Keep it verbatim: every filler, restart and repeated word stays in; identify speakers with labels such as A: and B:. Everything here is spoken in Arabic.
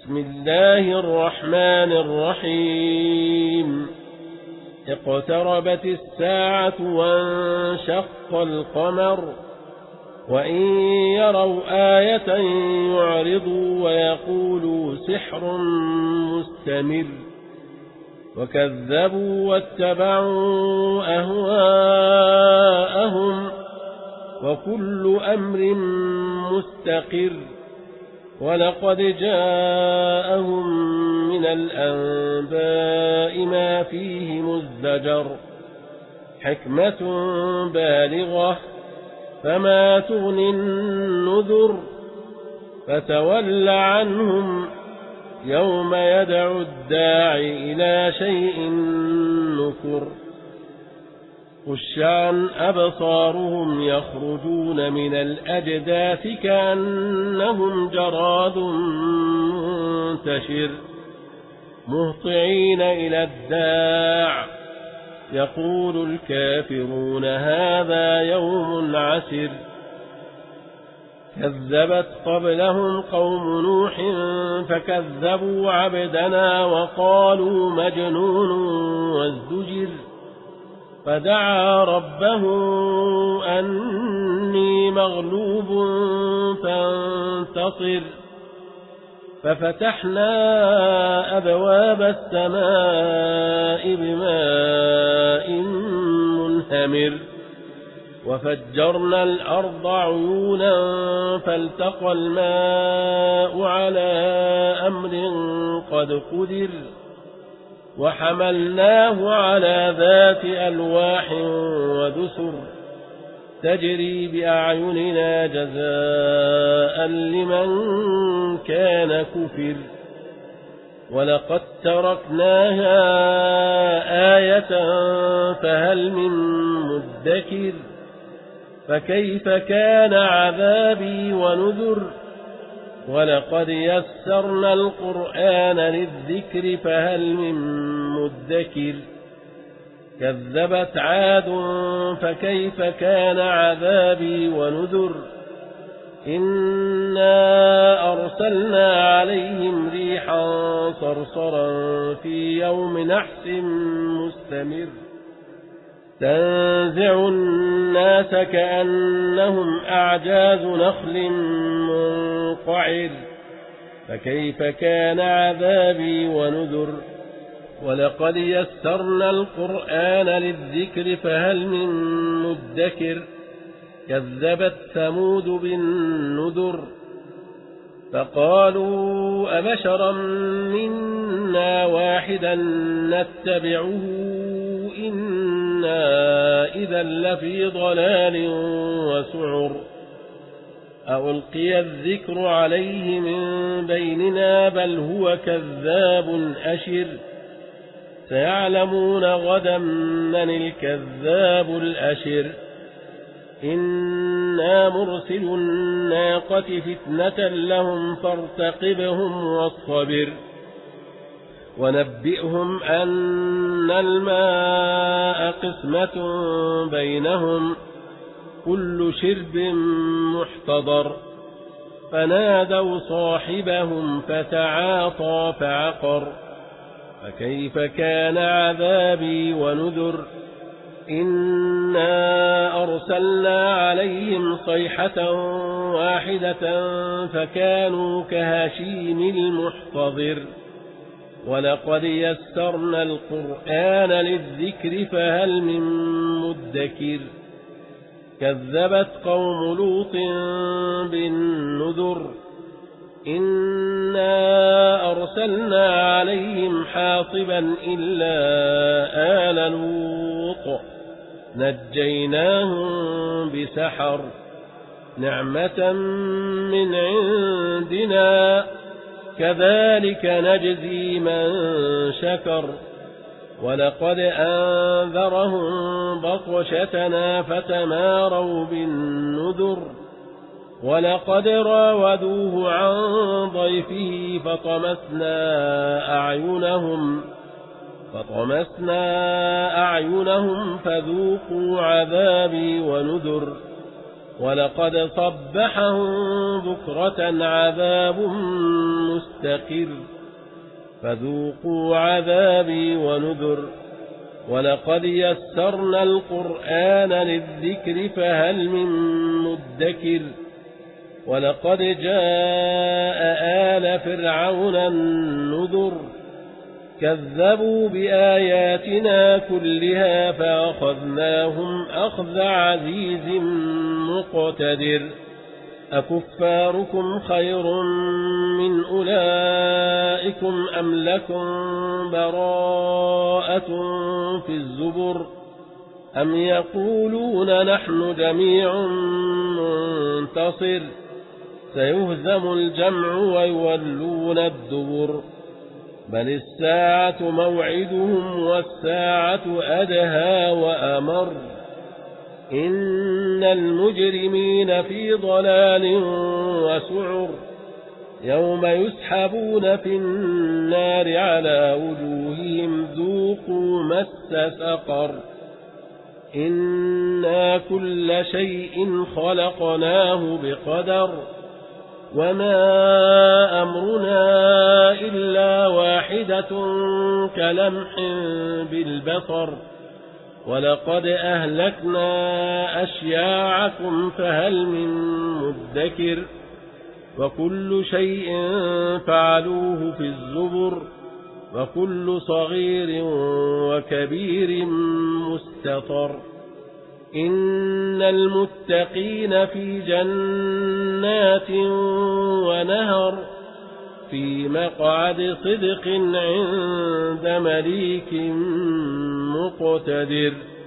A: بسم الله الرحمن الرحيم اقتربت الساعة وانشق القمر وإن يروا آية يعرضوا ويقولوا سحر مستمر وكذبوا واتبعوا أهواءهم وكل أمر مستقر ولقد جاءهم من الأنباء ما فيه مزدجر حكمة بالغة فما تغني النذر فتول عنهم يوم يدعو الداعي إلى شيء نكر خش عن أبصارهم يخرجون من الأجداث كأنهم جراد منتشر مهطعين إلى الداع يقول الكافرون هذا يوم عسر كذبت قبلهم قوم نوح فكذبوا عبدنا وقالوا مجنون وازدجر فدعا ربه أني مغلوب فانتصر ففتحنا أبواب السماء بماء منهمر وفجرنا الأرض عيونا فالتقى الماء على أمر قد قدر وحملناه على ذات ألواح ودسر تجري بأعيننا جزاء لمن كان كفر ولقد تركناها آية فهل من مدكر فكيف كان عذابي ونذر ولقد يسرنا القرآن للذكر فهل من مدكر كذبت عاد فكيف كان عذابي ونذر إنا أرسلنا عليهم ريحا صرصرا في يوم نحس مستمر تنزع الناس كأنهم أعجاز نخل منقعر فكيف كان عذابي ونذر ولقد يسرنا القرآن للذكر فهل من مدكر كذبت ثمود بالنذر فقالوا أبشرا منا واحدا نتبعه إنا إذا لفي ضلال وسعر ألقي الذكر عليه من بيننا بل هو كذاب أشر سيعلمون غدا من الكذاب الأشر إنا مرسل الناقة فتنة لهم فارتقبهم واصطبر ونبئهم أن الماء قسمة بينهم كل شرب محتضر فنادوا صاحبهم فتعاطى فعقر فكيف كان عذابي ونذر إنا أرسلنا عليهم صيحة واحدة فكانوا كهشيم المحتضر ولقد يسرنا القرآن للذكر فهل من مدكر كذبت قوم لوط بالنذر إنا أرسلنا عليهم حاصبا إلا آل لوط نجيناهم بسحر نعمة من عندنا كذلك نجزي من شكر ولقد أنذرهم بطشتنا فتماروا بالنذر ولقد راودوه عن ضيفه فطمسنا أعينهم فطمسنا أعينهم فذوقوا عذابي ونذر ولقد صبحهم بكرة عذاب مستقر فذوقوا عذابي ونذر ولقد يسرنا القرآن للذكر فهل من مدكر ولقد جاء آل فرعون النذر كذبوا بآياتنا كلها فأخذناهم أخذ عزيز مقتدر أكفاركم خير من أولئكم أم لكم براءة في الزبر أم يقولون نحن جميع منتصر سيهزم الجمع ويولون الدبر بل الساعة موعدهم والساعة أدهى وأمر إن المجرمين في ضلال وسعر يوم يسحبون في النار على وجوههم ذوقوا مس سقر إنا كل شيء خلقناه بقدر وما أمرنا إلا واحدة كلمح بالبصر ولقد أهلكنا أشياعكم فهل من مدكر وكل شيء فعلوه في الزبر وكل صغير وكبير مستطر إن المتقين في جنات ونهر في مقعد صدق عند مليك مقتدر.